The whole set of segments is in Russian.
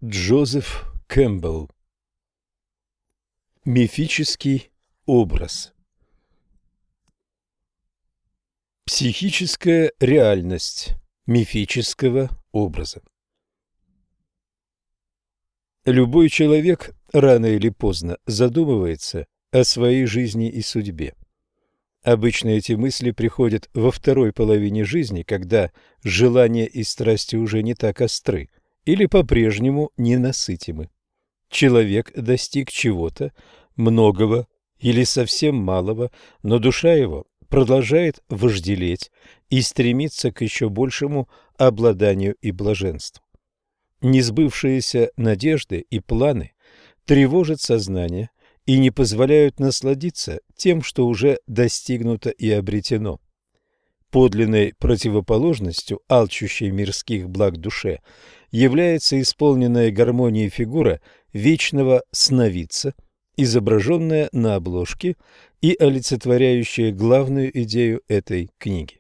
Джозеф Кэмпбелл. Мифический образ. Психическая реальность мифического образа. Любой человек рано или поздно задумывается о своей жизни и судьбе. Обычно эти мысли приходят во второй половине жизни, когда желания и страсти уже не так остры или по-прежнему ненасытимы. Человек достиг чего-то, многого или совсем малого, но душа его продолжает вожделеть и стремиться к еще большему обладанию и блаженству. Несбывшиеся надежды и планы тревожат сознание и не позволяют насладиться тем, что уже достигнуто и обретено. Подлинной противоположностью алчущей мирских благ душе является исполненная гармонией фигура вечного сновидца, изображенная на обложке и олицетворяющая главную идею этой книги.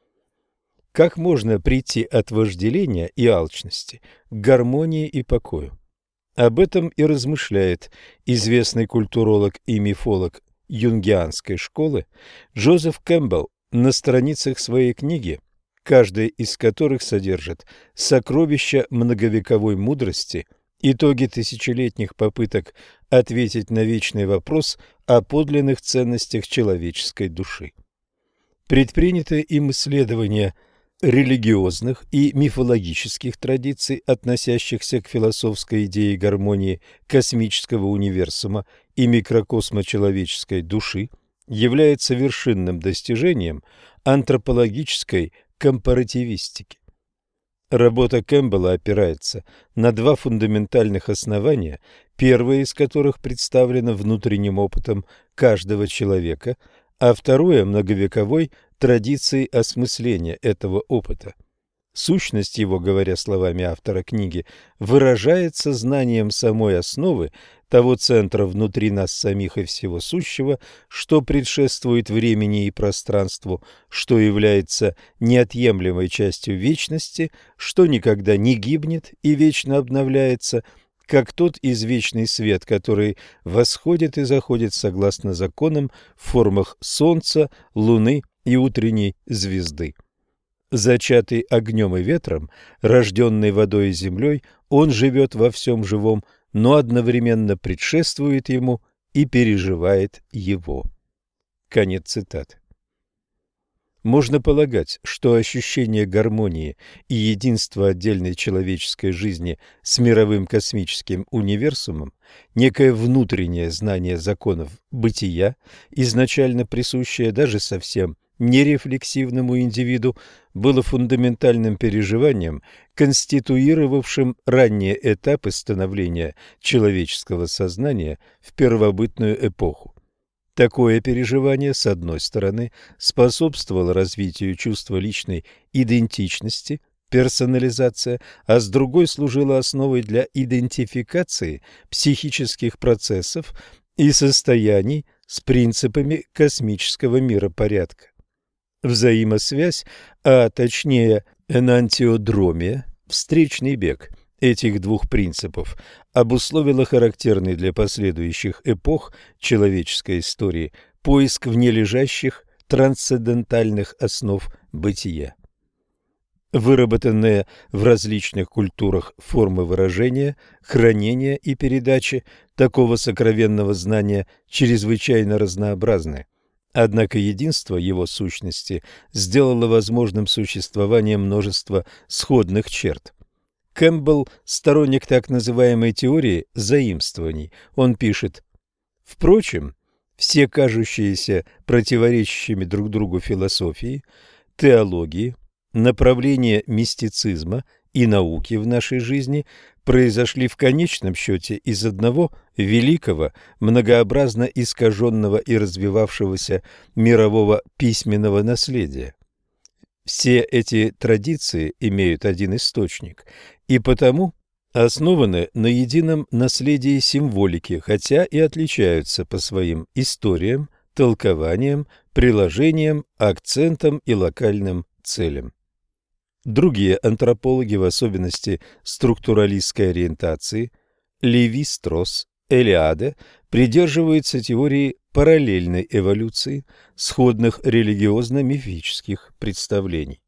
Как можно прийти от вожделения и алчности к гармонии и покою? Об этом и размышляет известный культуролог и мифолог юнгианской школы Джозеф Кэмпбелл на страницах своей книги, каждая из которых содержит сокровища многовековой мудрости, итоги тысячелетних попыток ответить на вечный вопрос о подлинных ценностях человеческой души. Предпринятые им исследования религиозных и мифологических традиций, относящихся к философской идее гармонии космического универсума и микрокосма человеческой души, является вершинным достижением антропологической компаративистики. Работа Кэмпбелла опирается на два фундаментальных основания, первое из которых представлено внутренним опытом каждого человека, а второе – многовековой традицией осмысления этого опыта. Сущность его, говоря словами автора книги, выражается знанием самой основы того центра внутри нас самих и всего сущего, что предшествует времени и пространству, что является неотъемлемой частью вечности, что никогда не гибнет и вечно обновляется, как тот извечный свет, который восходит и заходит согласно законам в формах солнца, луны и утренней звезды. Зачатый огнем и ветром, рожденный водой и землей, он живет во всем живом, но одновременно предшествует ему и переживает его. Конец цитаты. Можно полагать, что ощущение гармонии и единства отдельной человеческой жизни с мировым космическим универсумом, некое внутреннее знание законов бытия, изначально присущее даже совсем нерефлексивному индивиду, было фундаментальным переживанием, конституировавшим ранние этапы становления человеческого сознания в первобытную эпоху. Такое переживание, с одной стороны, способствовало развитию чувства личной идентичности, персонализация, а с другой служило основой для идентификации психических процессов и состояний с принципами космического миропорядка. Взаимосвязь, а точнее энантиодромия, встречный бег этих двух принципов обусловила характерный для последующих эпох человеческой истории поиск внележащих трансцендентальных основ бытия. Выработанные в различных культурах формы выражения, хранения и передачи такого сокровенного знания чрезвычайно разнообразны. Однако единство его сущности сделало возможным существование множества сходных черт. Кэмпбелл – сторонник так называемой теории заимствований. Он пишет: «Впрочем, все кажущиеся противоречащими друг другу философии, теологии, направления мистицизма и науки в нашей жизни произошли в конечном счете из одного великого, многообразно искаженного и развивавшегося мирового письменного наследия. Все эти традиции имеют один источник и потому основаны на едином наследии символики, хотя и отличаются по своим историям, толкованиям, приложениям, акцентам и локальным целям». Другие антропологи, в особенности структуралистской ориентации, Леви-Стросс, Элиаде, придерживаются теории параллельной эволюции, сходных религиозно-мифических представлений.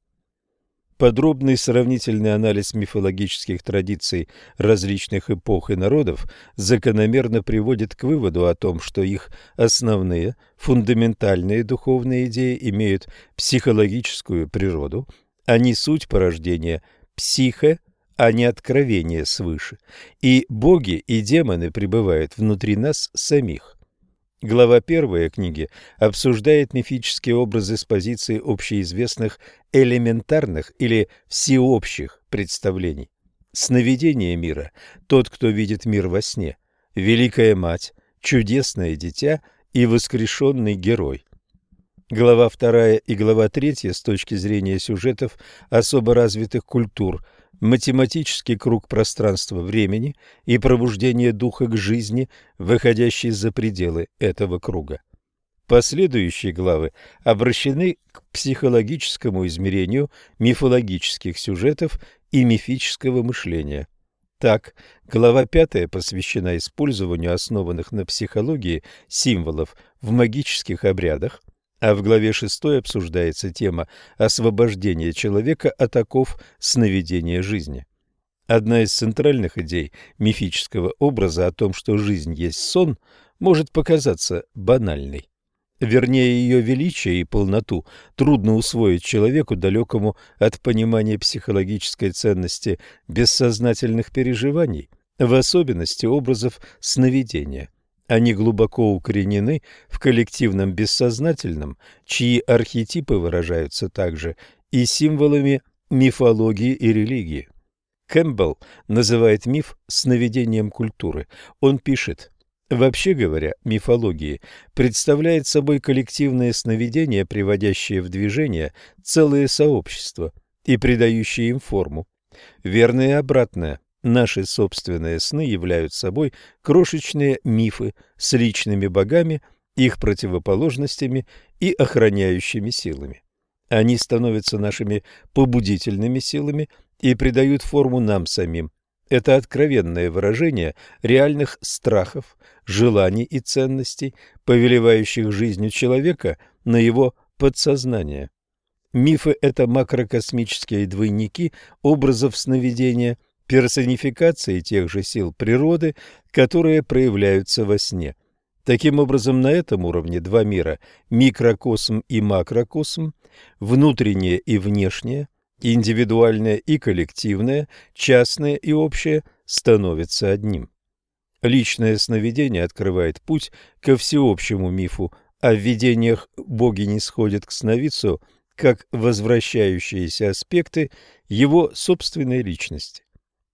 Подробный сравнительный анализ мифологических традиций различных эпох и народов закономерно приводит к выводу о том, что их основные, фундаментальные духовные идеи имеют психологическую природу, они суть порождения психе, а не откровение свыше, и боги и демоны пребывают внутри нас самих. Глава 1 книги обсуждает мифические образы с позиции общеизвестных элементарных или всеобщих представлений. Сновидение мира, тот, кто видит мир во сне, Великая Мать, чудесное дитя и воскрешенный герой. Глава 2 и глава 3 с точки зрения сюжетов особо развитых культур, математический круг пространства-времени и пробуждение духа к жизни, выходящий за пределы этого круга. Последующие главы обращены к психологическому измерению мифологических сюжетов и мифического мышления. Так, глава 5 посвящена использованию основанных на психологии символов в магических обрядах, а в главе 6 обсуждается тема освобождения человека от оков сновидения жизни. Одна из центральных идей мифического образа о том, что жизнь есть сон, может показаться банальной. Вернее, ее величие и полноту трудно усвоить человеку, далекому от понимания психологической ценности бессознательных переживаний, в особенности образов сновидения. Они глубоко укоренены в коллективном бессознательном, чьи архетипы выражаются также и символами мифологии и религии. Кэмпбелл называет миф сновидением культуры. Он пишет: вообще говоря, мифология представляет собой коллективное сновидение, приводящее в движение целые сообщества и придающее им форму. Верно и обратное. Наши собственные сны являются собой крошечные мифы с личными богами, их противоположностями и охраняющими силами. Они становятся нашими побудительными силами и придают форму нам самим. Это откровенное выражение реальных страхов, желаний и ценностей, повелевающих жизнью человека на его подсознание. Мифы – это макрокосмические двойники образов сновидения, персонификации тех же сил природы, которые проявляются во сне. Таким образом, на этом уровне два мира – микрокосм и макрокосм, внутреннее и внешнее, индивидуальное и коллективное, частное и общее – становятся одним. Личное сновидение открывает путь ко всеобщему мифу, а в видениях боги нисходят к сновидцу как возвращающиеся аспекты его собственной личности.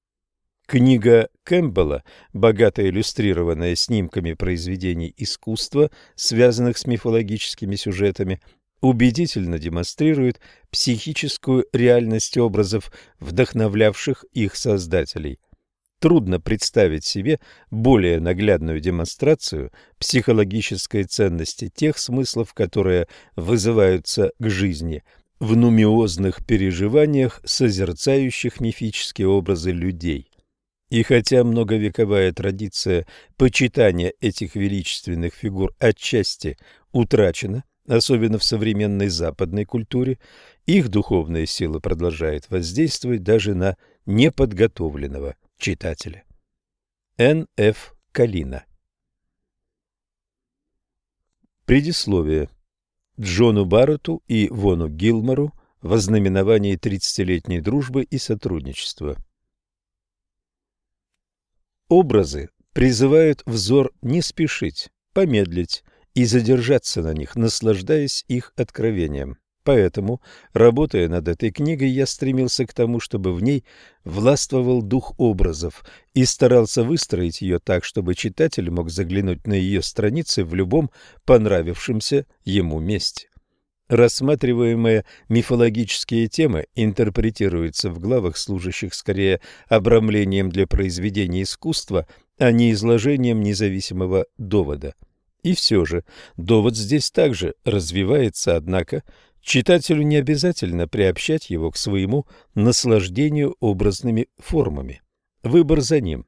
Книга Кэмпбелла, богато иллюстрированная снимками произведений искусства, связанных с мифологическими сюжетами, убедительно демонстрирует психическую реальность образов, вдохновлявших их создателей. Трудно представить себе более наглядную демонстрацию психологической ценности тех смыслов, которые вызываются к жизни в нумиозных переживаниях, созерцающих мифические образы людей. И хотя многовековая традиция почитания этих величественных фигур отчасти утрачена, особенно в современной западной культуре, их духовная сила продолжает воздействовать даже на неподготовленного читателя. Н. Ф. Калина. Предисловие. Джону Барретту и Вону Гилмору в ознаменовании 30-летней дружбы и сотрудничества. Образы призывают взор не спешить, помедлить и задержаться на них, наслаждаясь их откровением. Поэтому, работая над этой книгой, я стремился к тому, чтобы в ней властвовал дух образов и старался выстроить ее так, чтобы читатель мог заглянуть на ее страницы в любом понравившемся ему месте. Рассматриваемые мифологические темы интерпретируются в главах, служащих скорее обрамлением для произведения искусства, а не изложением независимого довода. И все же довод здесь также развивается, однако Читателю не обязательно приобщать его к своему наслаждению образными формами. Выбор за ним.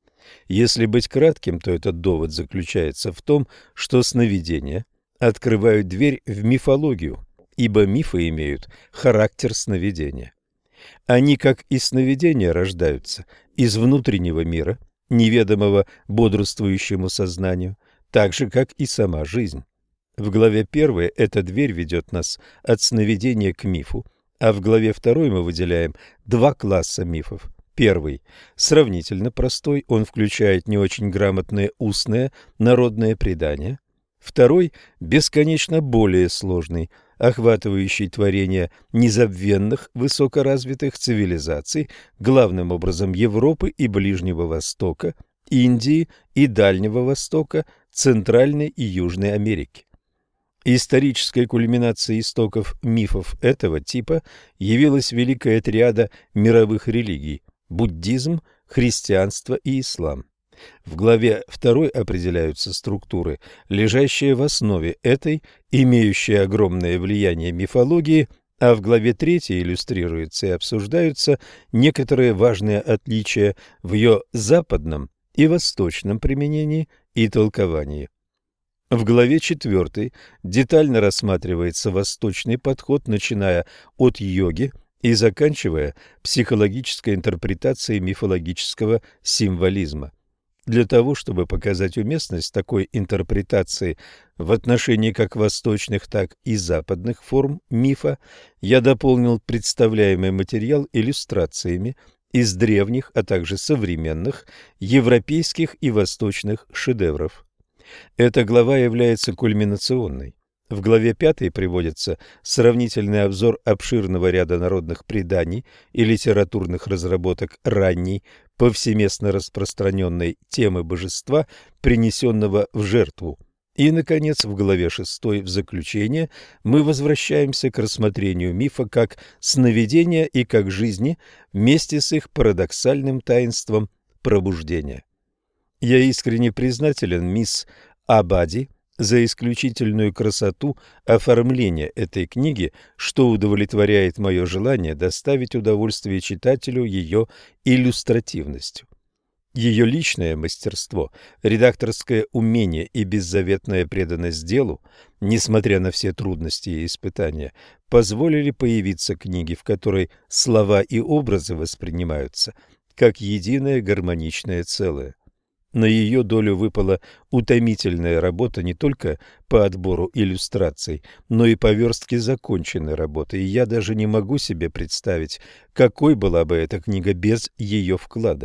Если быть кратким, то этот довод заключается в том, что сновидения открывают дверь в мифологию, ибо мифы имеют характер сновидения. Они, как и сновидения, рождаются из внутреннего мира, неведомого бодрствующему сознанию, так же, как и сама жизнь. В главе 1 эта дверь ведет нас от сновидения к мифу, а в главе 2 мы выделяем два класса мифов. Первый – сравнительно простой, он включает не очень грамотное устное народное предание. Второй – бесконечно более сложный, охватывающий творения незабвенных высокоразвитых цивилизаций, главным образом Европы и Ближнего Востока, Индии и Дальнего Востока, Центральной и Южной Америки. Исторической кульминацией истоков мифов этого типа явилась великая триада мировых религий – буддизм, христианство и ислам. В главе 2 определяются структуры, лежащие в основе этой, имеющие огромное влияние мифологии, а в главе 3 иллюстрируются и обсуждаются некоторые важные отличия в ее западном и восточном применении и толковании. В главе 4 детально рассматривается восточный подход, начиная от йоги и заканчивая психологической интерпретацией мифологического символизма. Для того, чтобы показать уместность такой интерпретации в отношении как восточных, так и западных форм мифа, я дополнил представляемый материал иллюстрациями из древних, а также современных европейских и восточных шедевров. Эта глава является кульминационной. В главе 5 приводится сравнительный обзор обширного ряда народных преданий и литературных разработок ранней, повсеместно распространенной темы божества, принесенного в жертву. И, наконец, в главе 6 в заключение мы возвращаемся к рассмотрению мифа как сновидения и как жизни вместе с их парадоксальным таинством пробуждения. Я искренне признателен мисс Абади за исключительную красоту оформления этой книги, что удовлетворяет мое желание доставить удовольствие читателю ее иллюстративностью. Ее личное мастерство, редакторское умение и беззаветная преданность делу, несмотря на все трудности и испытания, позволили появиться книге, в которой слова и образы воспринимаются как единое гармоничное целое. На ее долю выпала утомительная работа не только по отбору иллюстраций, но и по верстке законченной работы, и я даже не могу себе представить, какой была бы эта книга без ее вклада.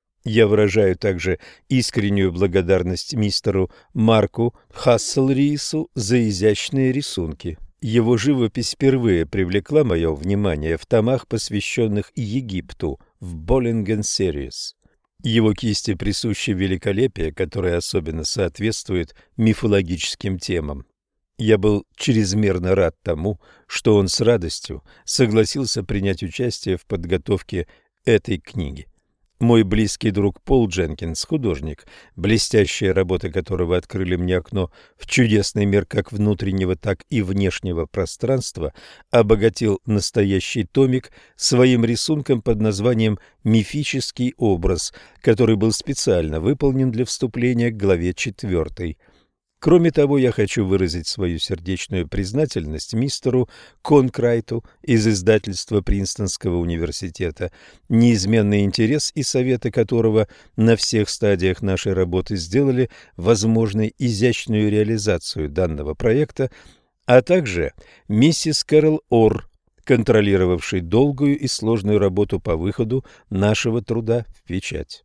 Я выражаю также искреннюю благодарность мистеру Марку Хасселриису за изящные рисунки. Его живопись впервые привлекла мое внимание в томах, посвященных Египту, в Боллинген Series. Его кисти присуще великолепие, которое особенно соответствует мифологическим темам. Я был чрезмерно рад тому, что он с радостью согласился принять участие в подготовке этой книги. Мой близкий друг Пол Дженкинс, художник, блестящие работы которого открыли мне окно в чудесный мир как внутреннего, так и внешнего пространства, обогатил настоящий томик своим рисунком под названием «Мифический образ», который был специально выполнен для вступления к главе 4. Кроме того, я хочу выразить свою сердечную признательность мистеру Конкрайту из издательства Принстонского университета, неизменный интерес и советы которого на всех стадиях нашей работы сделали возможной изящную реализацию данного проекта, а также миссис Кэрол Орр, контролировавшей долгую и сложную работу по выходу нашего труда в печать.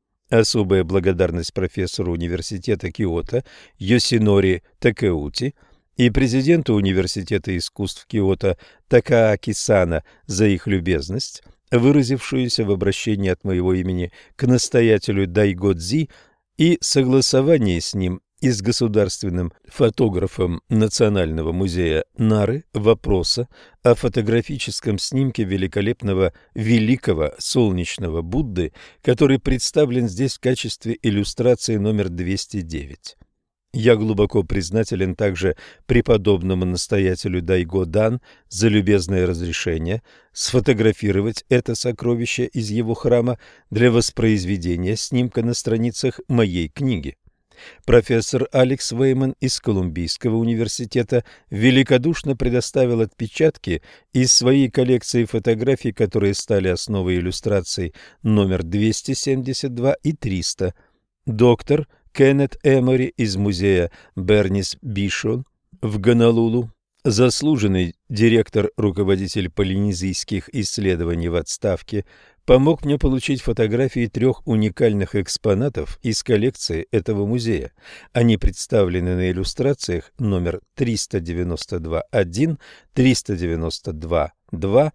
Особая благодарность профессору университета Киото Йосинори Такеути и президенту университета искусств Киото Такааки Сана за их любезность, выразившуюся в обращении от моего имени к настоятелю Дайгодзи и согласовании с ним и с государственным фотографом Национального музея Нары вопроса о фотографическом снимке великолепного великого солнечного Будды, который представлен здесь в качестве иллюстрации номер 209. Я глубоко признателен также преподобному настоятелю Дайго Дан за любезное разрешение сфотографировать это сокровище из его храма для воспроизведения снимка на страницах моей книги. Профессор Алекс Вейман из Колумбийского университета великодушно предоставил отпечатки из своей коллекции фотографий, которые стали основой иллюстраций номер 272 и 300. Доктор Кеннет Эмори из музея Бернис Бишон в Гонолулу, заслуженный директор-руководитель полинезийских исследований в отставке, помог мне получить фотографии 3 уникальных экспонатов из коллекции этого музея. Они представлены на иллюстрациях номер 392.1, 392.2,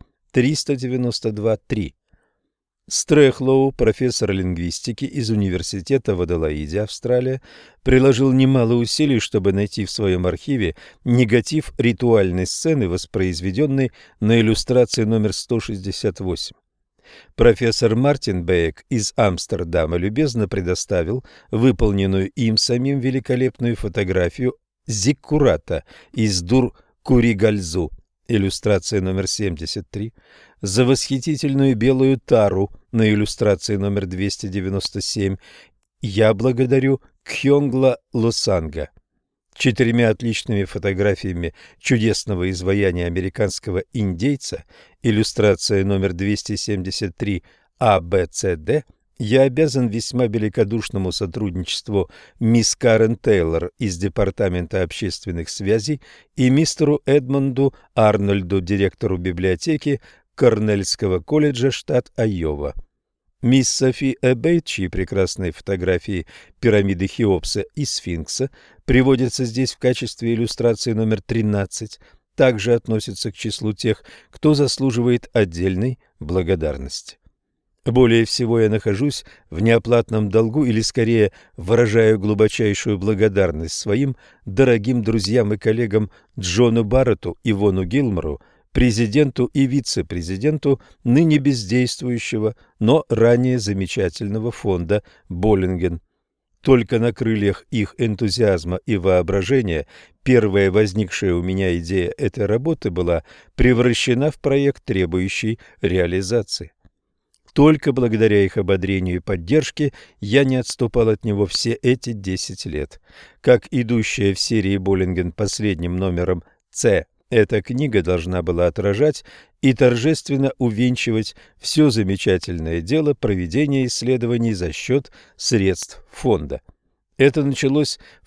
392.3. Стрехлоу, профессор лингвистики из университета в Аделаиде, Австралия, приложил немало усилий, чтобы найти в своем архиве негатив ритуальной сцены, воспроизведенной на иллюстрации номер 168. Профессор Мартин Бейк из Амстердама любезно предоставил выполненную им самим великолепную фотографию зиккурата из Дур-Куригальзу, иллюстрация номер 73, за восхитительную белую тару на иллюстрации номер 297 я благодарю Кхёнгла Лосанга. 4 отличными фотографиями чудесного изваяния американского индейца, иллюстрация номер 273 АБЦД, я обязан весьма великодушному сотрудничеству мисс Карен Тейлор из Департамента общественных связей и мистеру Эдмонду Арнольду, директору библиотеки Корнельского колледжа, штат Айова. Мисс Софи Эбейт, чьи прекрасные фотографии пирамиды Хеопса и Сфинкса приводятся здесь в качестве иллюстрации номер 13, также относится к числу тех, кто заслуживает отдельной благодарности. Более всего я нахожусь в неоплатном долгу, или скорее выражаю глубочайшую благодарность своим дорогим друзьям и коллегам Джону Барретту, Ивону Гилмору, президенту и вице-президенту ныне бездействующего, но ранее замечательного фонда Боллинген. Только на крыльях их энтузиазма и воображения первая возникшая у меня идея этой работы была превращена в проект, требующий реализации. Только благодаря их ободрению и поддержке я не отступал от него все эти 10 лет. Как идущая в серии Боллинген последним номером «С», эта книга должна была отражать и торжественно увенчивать все замечательное дело проведения исследований за счет средств фонда. Это началось в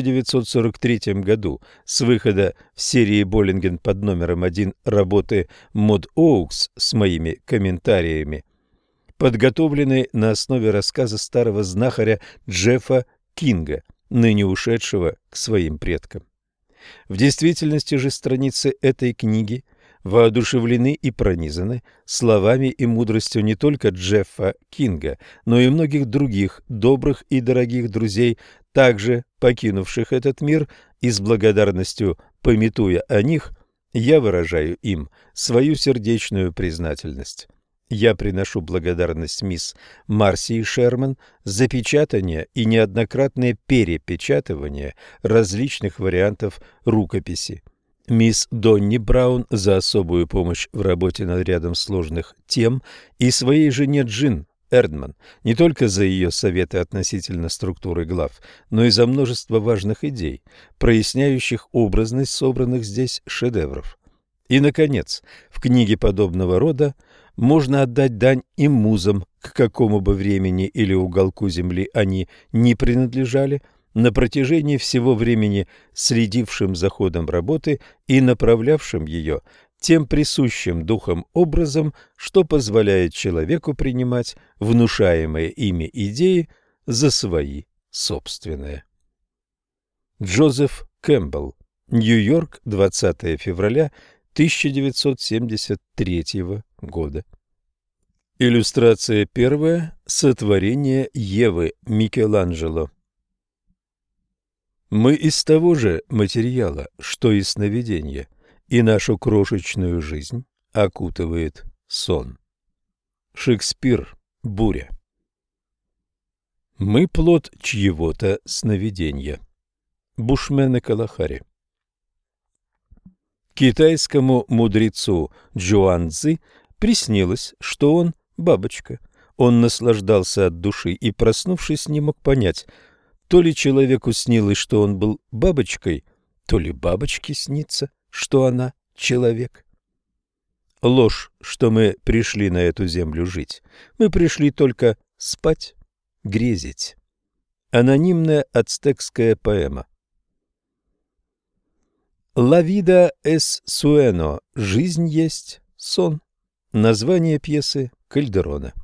1943 году с выхода в серии Боллинген под номером 1 работы Мод Оукс с моими комментариями, подготовленной на основе рассказа старого знахаря Джеффа Кинга, ныне ушедшего к своим предкам. В действительности же страницы этой книги воодушевлены и пронизаны словами и мудростью не только Джеффа Кинга, но и многих других добрых и дорогих друзей, также покинувших этот мир, и с благодарностью, памятуя о них, я выражаю им свою сердечную признательность. Я приношу благодарность мисс Марсии Шерман за печатание и неоднократное перепечатывание различных вариантов рукописи, мисс Донни Браун за особую помощь в работе над рядом сложных тем и своей жене Джин Эрдман не только за ее советы относительно структуры глав, но и за множество важных идей, проясняющих образность собранных здесь шедевров. И, наконец, в книге подобного рода можно отдать дань и музам, к какому бы времени или уголку земли они ни принадлежали, на протяжении всего времени следившим за ходом работы и направлявшим ее тем присущим духом образом, что позволяет человеку принимать внушаемые ими идеи за свои собственные. Джозеф Кэмпбелл. Нью-Йорк, 20 февраля 1973 года. Иллюстрация 1. Сотворение Евы Микеланджело. Мы из того же материала, что и сновидение, и нашу крошечную жизнь окутывает сон. Шекспир. Буря. Мы плод чьего-то сновидения. Бушмен и Калахари. Китайскому мудрецу Чжуанцзы приснилось, что он бабочка. Он наслаждался от души и, проснувшись, не мог понять, то ли человеку снилось, что он был бабочкой, то ли бабочке снится, что она человек. Ложь, что мы пришли на эту землю жить. Мы пришли только спать, грезить. Анонимная ацтекская поэма. «La vida es sueño» – «Жизнь есть сон». Название пьесы Кальдерона.